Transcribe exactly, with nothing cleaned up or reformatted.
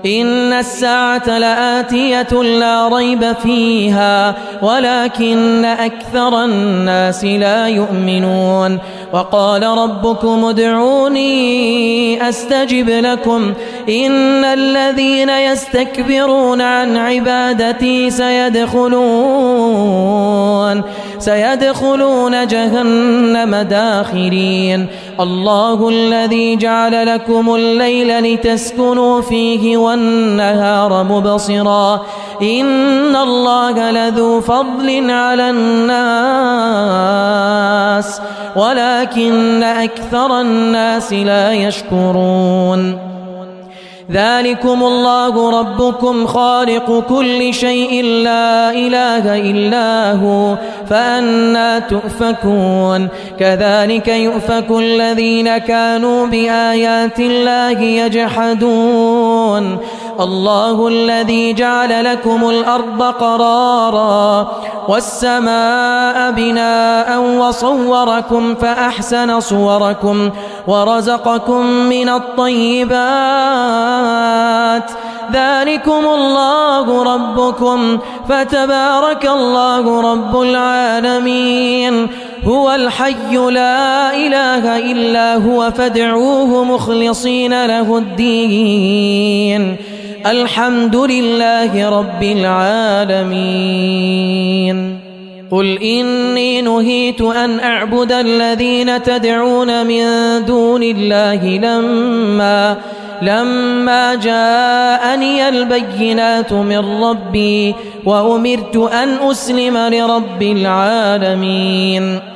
إن الساعة لآتية لا ريب فيها ولكن أكثر الناس لا يؤمنون وقال ربكم ادعوني أستجب لكم إن الذين يستكبرون عن عبادتي سيدخلون سيدخلون جهنم داخرين الله الذي جعل لكم الليل لتسكنوا فيه والنهار مبصرا إن الله لذو فضل على الناس ولكن أكثر الناس لا يشكرون ذلكم الله ربكم خالق كل شيء لا إله إلا هو فأنى تؤفكون كذلك يؤفك الذين كانوا بآيات الله يجحدون الله الذي جعل لكم الأرض قرارا والسماء بناء وصوركم فأحسن صوركم ورزقكم من الطيبات ذلكم الله ربكم فتبارك الله رب العالمين هو الحي لا إله إلا هو فادعوه مخلصين له الدين الحمد لله رب العالمين قل إني نهيت أن أعبد الذين تدعون من دون الله لما لما جاءني البينات من ربي وأمرت أن أسلم لرب العالمين